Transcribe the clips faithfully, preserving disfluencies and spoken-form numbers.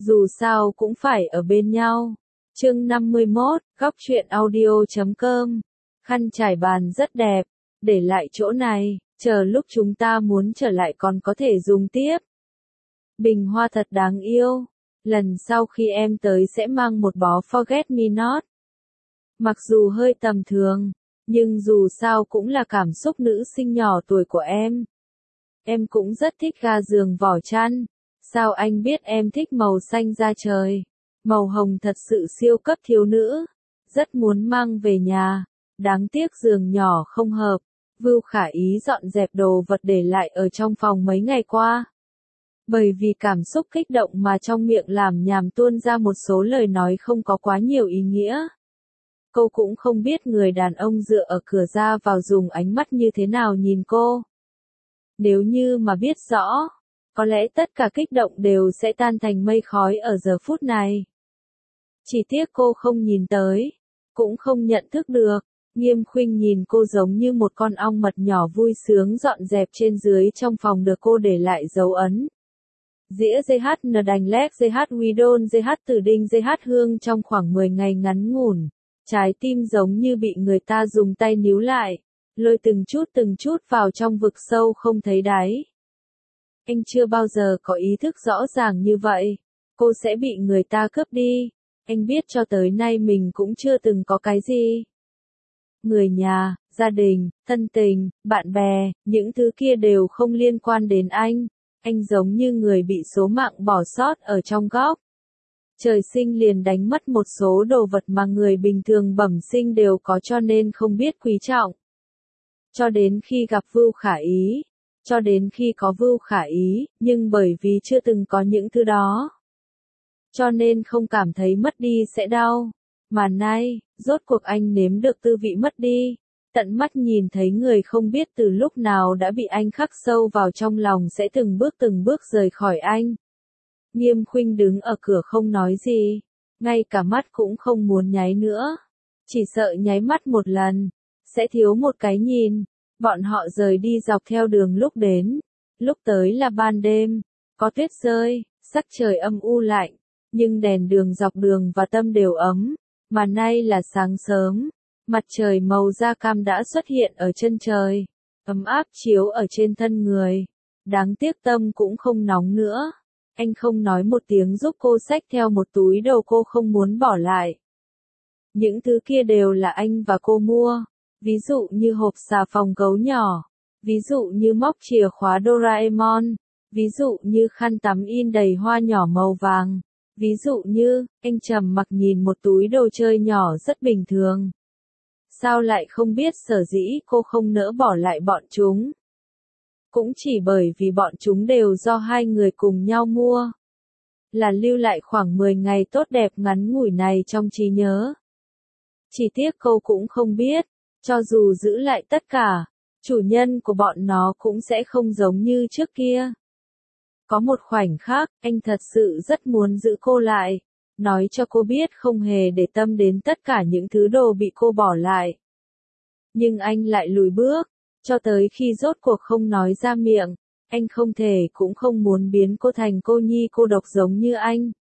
Dù sao cũng phải ở bên nhau. Chương năm mươi mốt, góc truyện audio chấm com. Khăn trải bàn rất đẹp, để lại chỗ này, chờ lúc chúng ta muốn trở lại còn có thể dùng tiếp. Bình hoa thật đáng yêu. Lần sau khi em tới sẽ mang một bó Forget Me Not. Mặc dù hơi tầm thường, nhưng dù sao cũng là cảm xúc nữ sinh nhỏ tuổi của em. Em cũng rất thích ga giường vỏ chăn. Sao anh biết em thích màu xanh da trời? Màu hồng thật sự siêu cấp thiếu nữ. Rất muốn mang về nhà. Đáng tiếc giường nhỏ không hợp. Vưu Khả Ý dọn dẹp đồ vật để lại ở trong phòng mấy ngày qua. Bởi vì cảm xúc kích động mà trong miệng làm nhảm tuôn ra một số lời nói không có quá nhiều ý nghĩa. Cô cũng không biết người đàn ông dựa ở cửa ra vào dùng ánh mắt như thế nào nhìn cô. Nếu như mà biết rõ, có lẽ tất cả kích động đều sẽ tan thành mây khói ở giờ phút này. Chỉ tiếc cô không nhìn tới, cũng không nhận thức được. Nghiêm Khuynh nhìn cô giống như một con ong mật nhỏ vui sướng dọn dẹp trên dưới trong phòng được cô để lại dấu ấn. Dĩa giê hát en đành lét giê hát Widon giê hát Tử Đinh giê hát Hương trong khoảng mười ngày ngắn ngủn. Trái tim giống như bị người ta dùng tay níu lại, lôi từng chút từng chút vào trong vực sâu không thấy đáy. Anh chưa bao giờ có ý thức rõ ràng như vậy. Cô sẽ bị người ta cướp đi. Anh biết cho tới nay mình cũng chưa từng có cái gì. Người nhà, gia đình, thân tình, bạn bè, những thứ kia đều không liên quan đến anh. Anh giống như người bị số mạng bỏ sót ở trong góc. Trời sinh liền đánh mất một số đồ vật mà người bình thường bẩm sinh đều có cho nên không biết quý trọng. Cho đến khi gặp Vưu Khả Ý, cho đến khi có Vưu Khả Ý, nhưng bởi vì chưa từng có những thứ đó, cho nên không cảm thấy mất đi sẽ đau. Mà nay, rốt cuộc anh nếm được tư vị mất đi, tận mắt nhìn thấy người không biết từ lúc nào đã bị anh khắc sâu vào trong lòng sẽ từng bước từng bước rời khỏi anh. Nghiêm Khuynh đứng ở cửa không nói gì, ngay cả mắt cũng không muốn nháy nữa. Chỉ sợ nháy mắt một lần, sẽ thiếu một cái nhìn. Bọn họ rời đi dọc theo đường lúc đến. Lúc tới là ban đêm, có tuyết rơi, sắc trời âm u lạnh, nhưng đèn đường dọc đường và tâm đều ấm. Mà nay là sáng sớm, mặt trời màu da cam đã xuất hiện ở chân trời, ấm áp chiếu ở trên thân người. Đáng tiếc tâm cũng không nóng nữa. Anh không nói một tiếng giúp cô xách theo một túi đồ cô không muốn bỏ lại. Những thứ kia đều là anh và cô mua. Ví dụ như hộp xà phòng gấu nhỏ. Ví dụ như móc chìa khóa Doraemon. Ví dụ như khăn tắm in đầy hoa nhỏ màu vàng. Ví dụ như, anh trầm mặc nhìn một túi đồ chơi nhỏ rất bình thường. Sao lại không biết sở dĩ cô không nỡ bỏ lại bọn chúng? Cũng chỉ bởi vì bọn chúng đều do hai người cùng nhau mua. Là lưu lại khoảng mười ngày tốt đẹp ngắn ngủi này trong trí nhớ. Chỉ tiếc cô cũng không biết, cho dù giữ lại tất cả, chủ nhân của bọn nó cũng sẽ không giống như trước kia. Có một khoảnh khắc, anh thật sự rất muốn giữ cô lại, nói cho cô biết không hề để tâm đến tất cả những thứ đồ bị cô bỏ lại. Nhưng anh lại lùi bước, cho tới khi rốt cuộc không nói ra miệng, anh không thể cũng không muốn biến cô thành cô nhi cô độc giống như anh.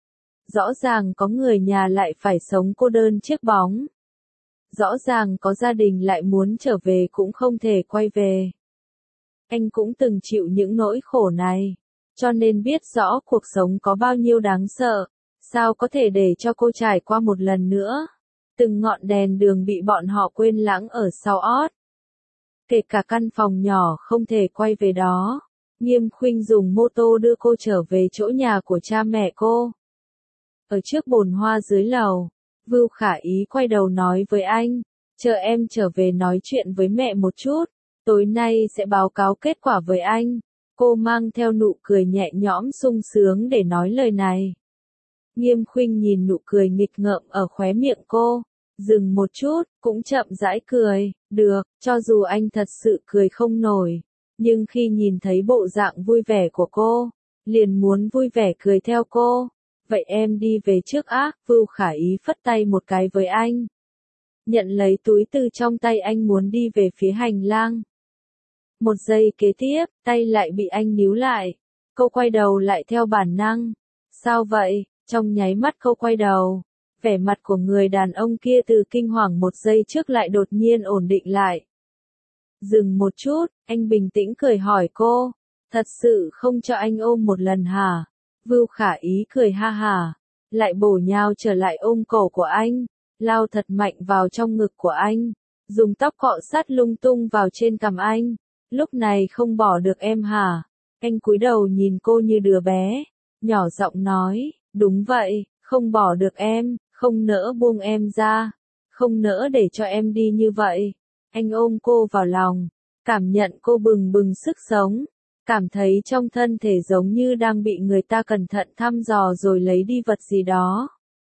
Rõ ràng có người nhà lại phải sống cô đơn chiếc bóng. Rõ ràng có gia đình lại muốn trở về cũng không thể quay về. Anh cũng từng chịu những nỗi khổ này, cho nên biết rõ cuộc sống có bao nhiêu đáng sợ, sao có thể để cho cô trải qua một lần nữa. Từng ngọn đèn đường bị bọn họ quên lãng ở sau ót. Kể cả căn phòng nhỏ không thể quay về đó. Nghiêm Khuynh dùng mô tô đưa cô trở về chỗ nhà của cha mẹ cô. Ở trước bồn hoa dưới lầu, Vưu Khả Ý quay đầu nói với anh, chờ em trở về nói chuyện với mẹ một chút, tối nay sẽ báo cáo kết quả với anh. Cô mang theo nụ cười nhẹ nhõm sung sướng để nói lời này. Nghiêm Khuynh nhìn nụ cười nghịch ngợm ở khóe miệng cô, dừng một chút, cũng chậm rãi cười, được, cho dù anh thật sự cười không nổi, nhưng khi nhìn thấy bộ dạng vui vẻ của cô, liền muốn vui vẻ cười theo cô. Vậy em đi về trước á, Vưu Khả Ý phất tay một cái với anh. Nhận lấy túi từ trong tay anh muốn đi về phía hành lang. Một giây kế tiếp, tay lại bị anh níu lại. Cô quay đầu lại theo bản năng. Sao vậy? Trong nháy mắt cô quay đầu. Vẻ mặt của người đàn ông kia từ kinh hoàng một giây trước lại đột nhiên ổn định lại. Dừng một chút, anh bình tĩnh cười hỏi cô. Thật sự không cho anh ôm một lần hả? Vưu Khả Ý cười ha hả. Lại bổ nhào trở lại ôm cổ của anh. Lao thật mạnh vào trong ngực của anh. Dùng tóc cọ sát lung tung vào trên cằm anh. Lúc này không bỏ được em hả? Anh cúi đầu nhìn cô như đứa bé. Nhỏ giọng nói, đúng vậy, không bỏ được em, không nỡ buông em ra. Không nỡ để cho em đi như vậy. Anh ôm cô vào lòng. Cảm nhận cô bừng bừng sức sống. Cảm thấy trong thân thể giống như đang bị người ta cẩn thận thăm dò rồi lấy đi vật gì đó.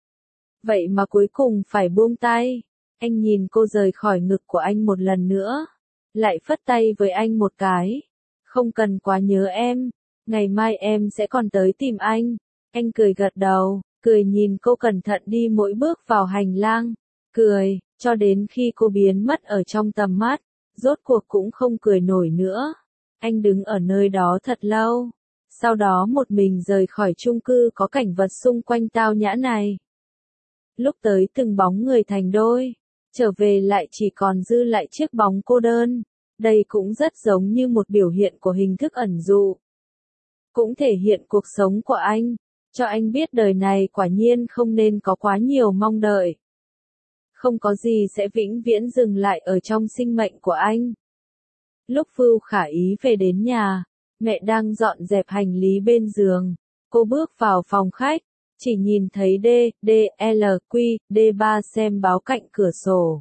Vậy mà cuối cùng phải buông tay. Anh nhìn cô rời khỏi ngực của anh một lần nữa. Lại phất tay với anh một cái. Không cần quá nhớ em. Ngày mai em sẽ còn tới tìm anh. Anh cười gật đầu, cười nhìn cô cẩn thận đi mỗi bước vào hành lang. Cười, cho đến khi cô biến mất ở trong tầm mắt. Rốt cuộc cũng không cười nổi nữa. Anh đứng ở nơi đó thật lâu. Sau đó một mình rời khỏi chung cư có cảnh vật xung quanh tao nhã này. Lúc tới từng bóng người thành đôi. Trở về lại chỉ còn dư lại chiếc bóng cô đơn. Đây cũng rất giống như một biểu hiện của hình thức ẩn dụ. Cũng thể hiện cuộc sống của anh. Cho anh biết đời này quả nhiên không nên có quá nhiều mong đợi. Không có gì sẽ vĩnh viễn dừng lại ở trong sinh mệnh của anh. Lúc Vưu Khả Ý về đến nhà, mẹ đang dọn dẹp hành lý bên giường. Cô bước vào phòng khách, chỉ nhìn thấy D, D, L, Q, D ba xem báo cạnh cửa sổ.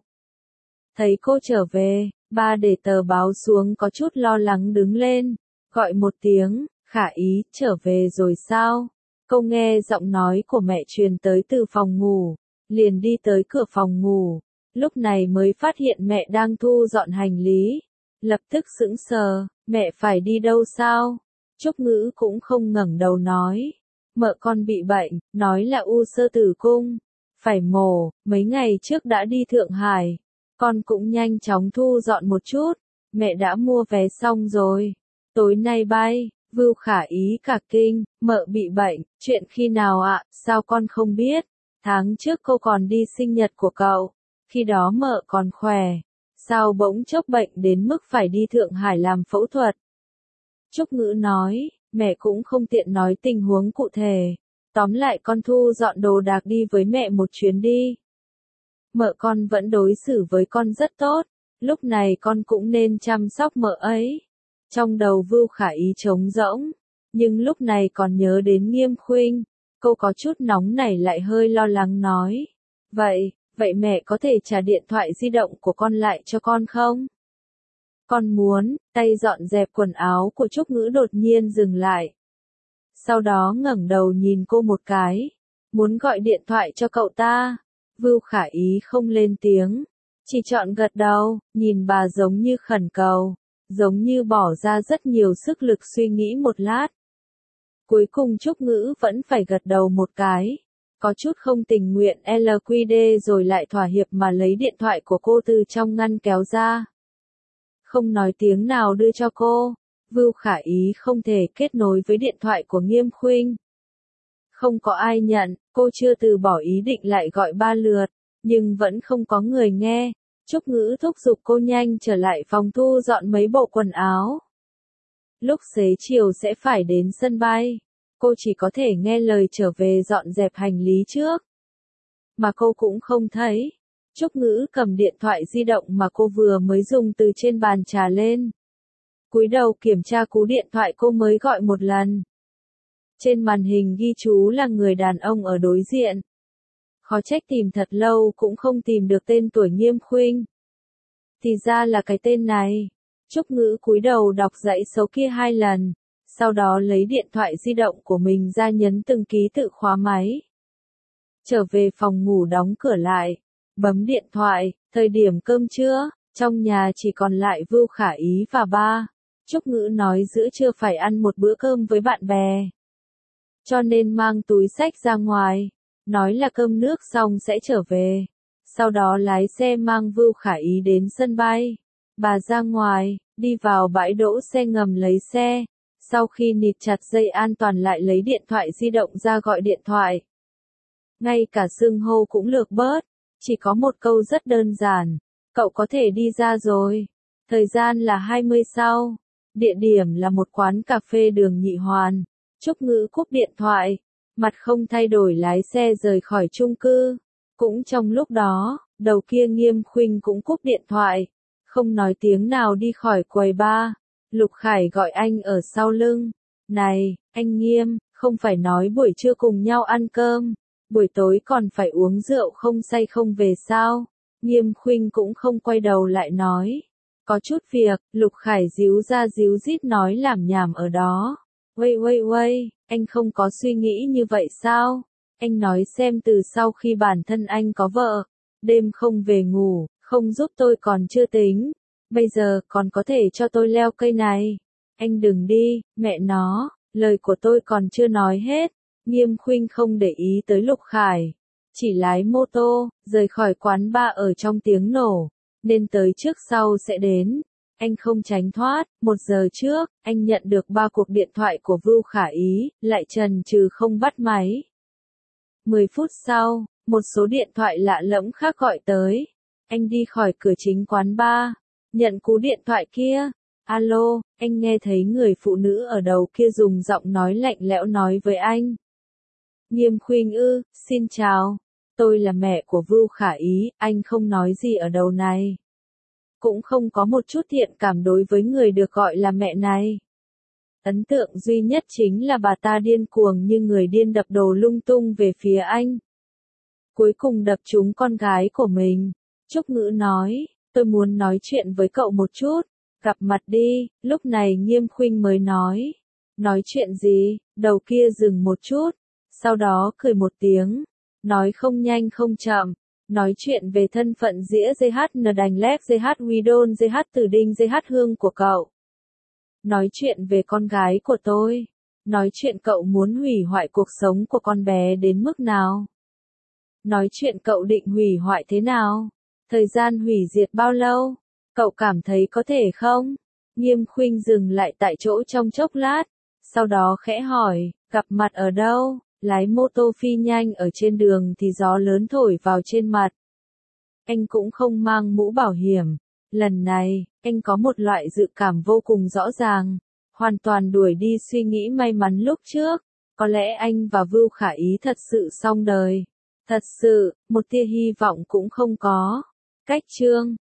Thấy cô trở về, ba để tờ báo xuống có chút lo lắng đứng lên, gọi một tiếng, Khả Ý, trở về rồi sao? Cô nghe giọng nói của mẹ truyền tới từ phòng ngủ, liền đi tới cửa phòng ngủ, lúc này mới phát hiện mẹ đang thu dọn hành lý. Lập tức sững sờ, mẹ phải đi đâu sao? Trúc Ngữ cũng không ngẩng đầu nói. Mợ con bị bệnh, nói là u xơ tử cung. Phải mổ, mấy ngày trước đã đi Thượng Hải. Con cũng nhanh chóng thu dọn một chút. Mẹ đã mua vé xong rồi. Tối nay bay, Vưu Khả Ý cả kinh, mợ bị bệnh, chuyện khi nào ạ, sao con không biết? Tháng trước cô còn đi sinh nhật của cậu. Khi đó mợ còn khỏe. Sao bỗng chốc bệnh đến mức phải đi Thượng Hải làm phẫu thuật? Trúc Ngữ nói, mẹ cũng không tiện nói tình huống cụ thể. Tóm lại con thu dọn đồ đạc đi với mẹ một chuyến đi. Mợ con vẫn đối xử với con rất tốt, lúc này con cũng nên chăm sóc mợ ấy. Trong đầu Vưu Khả Ý trống rỗng, nhưng lúc này còn nhớ đến Nghiêm Khuynh. Cô có chút nóng nảy lại hơi lo lắng nói. Vậy, vậy mẹ có thể trả điện thoại di động của con lại cho con không? Con muốn, tay dọn dẹp quần áo của Trúc Ngữ đột nhiên dừng lại. Sau đó ngẩng đầu nhìn cô một cái. Muốn gọi điện thoại cho cậu ta. Vưu Khả Ý không lên tiếng. Chỉ chọn gật đầu, nhìn bà giống như khẩn cầu. Giống như bỏ ra rất nhiều sức lực suy nghĩ một lát. Cuối cùng Trúc Ngữ vẫn phải gật đầu một cái. Có chút không tình nguyện lờ quy đê rồi lại thỏa hiệp mà lấy điện thoại của cô từ trong ngăn kéo ra. Không nói tiếng nào đưa cho cô. Vưu Khả Ý không thể kết nối với điện thoại của Nghiêm Khuynh. Không có ai nhận, cô chưa từ bỏ ý định lại gọi ba lượt, nhưng vẫn không có người nghe. Trúc Ngữ thúc giục cô nhanh trở lại phòng thu dọn mấy bộ quần áo. Lúc xế chiều sẽ phải đến sân bay. Cô chỉ có thể nghe lời trở về dọn dẹp hành lý trước. Mà cô cũng không thấy. Trúc Ngữ cầm điện thoại di động mà cô vừa mới dùng từ trên bàn trà lên. Cúi đầu kiểm tra cú điện thoại cô mới gọi một lần. Trên màn hình ghi chú là người đàn ông ở đối diện. Khó trách tìm thật lâu cũng không tìm được tên tuổi Nghiêm Khuynh. Thì ra là cái tên này. Trúc Ngữ cúi đầu đọc dãy số kia hai lần. Sau đó lấy điện thoại di động của mình ra nhấn từng ký tự khóa máy. Trở về phòng ngủ đóng cửa lại. Bấm điện thoại, thời điểm cơm trưa, trong nhà chỉ còn lại Vưu Khả Ý và ba. Trúc Ngữ nói giữa trưa phải ăn một bữa cơm với bạn bè. Cho nên mang túi xách ra ngoài. Nói là cơm nước xong sẽ trở về. Sau đó lái xe mang Vưu Khả Ý đến sân bay. Bà ra ngoài, đi vào bãi đỗ xe ngầm lấy xe. Sau khi nịt chặt dây an toàn lại lấy điện thoại di động ra gọi điện thoại. Ngay cả xưng hô cũng lược bớt, chỉ có một câu rất đơn giản, cậu có thể đi ra rồi. Thời gian là hai mươi sau, địa điểm là một quán cà phê đường Nhị Hoàn. Trúc Ngữ cúp điện thoại, mặt không thay đổi lái xe rời khỏi chung cư. Cũng trong lúc đó, đầu kia Nghiêm Khuynh cũng cúp điện thoại, không nói tiếng nào đi khỏi quầy bar. Lục Khải gọi anh ở sau lưng. Này, anh Nghiêm, không phải nói buổi trưa cùng nhau ăn cơm, buổi tối còn phải uống rượu không say không về sao? Nghiêm Khuynh cũng không quay đầu lại nói. Có chút việc, Lục Khải díu ra díu dít nói làm nhảm ở đó. Uây uây uây, anh không có suy nghĩ như vậy sao? Anh nói xem từ sau khi bản thân anh có vợ, đêm không về ngủ, không giúp tôi còn chưa tính. Bây giờ còn có thể cho tôi leo cây này. Anh đừng đi, mẹ nó, lời của tôi còn chưa nói hết. Nghiêm Khuynh không để ý tới Lục Khải, chỉ lái mô tô, rời khỏi quán bar ở trong tiếng nổ, nên tới trước sau sẽ đến. Anh không tránh thoát, một giờ trước, anh nhận được ba cuộc điện thoại của Vưu Khả Ý, lại chần chừ không bắt máy. Mười phút sau, một số điện thoại lạ lẫm khác gọi tới. Anh đi khỏi cửa chính quán bar, nhận cú điện thoại kia. Alo, anh nghe thấy người phụ nữ ở đầu kia dùng giọng nói lạnh lẽo nói với anh. Nghiêm Khuynh ư, xin chào. Tôi là mẹ của Vưu Khả Ý, anh không nói gì ở đầu này. Cũng không có một chút thiện cảm đối với người được gọi là mẹ này. Ấn tượng duy nhất chính là bà ta điên cuồng như người điên đập đồ lung tung về phía anh. Cuối cùng đập trúng con gái của mình. Trúc Ngữ nói, tôi muốn nói chuyện với cậu một chút, gặp mặt đi. Lúc này Nghiêm Khuynh mới nói. Nói chuyện gì? Đầu kia dừng một chút, sau đó cười một tiếng, nói không nhanh không chậm. Nói chuyện về thân phận dĩa giê hát en đành lép giê hát Widon giê hát Từ Đinh giê hát Hương của cậu. Nói chuyện về con gái của tôi. Nói chuyện cậu muốn hủy hoại cuộc sống của con bé đến mức nào. Nói chuyện cậu định hủy hoại thế nào. Thời gian hủy diệt bao lâu. Cậu cảm thấy có thể không? Nghiêm Khuynh dừng lại tại chỗ trong chốc lát, sau đó khẽ hỏi, gặp mặt ở đâu? Lái mô tô phi nhanh ở trên đường thì gió lớn thổi vào trên mặt. Anh cũng không mang mũ bảo hiểm. Lần này, anh có một loại dự cảm vô cùng rõ ràng, hoàn toàn đuổi đi suy nghĩ may mắn lúc trước. Có lẽ anh và Vưu Khả Ý thật sự xong đời. Thật sự, một tia hy vọng cũng không có. Cách chương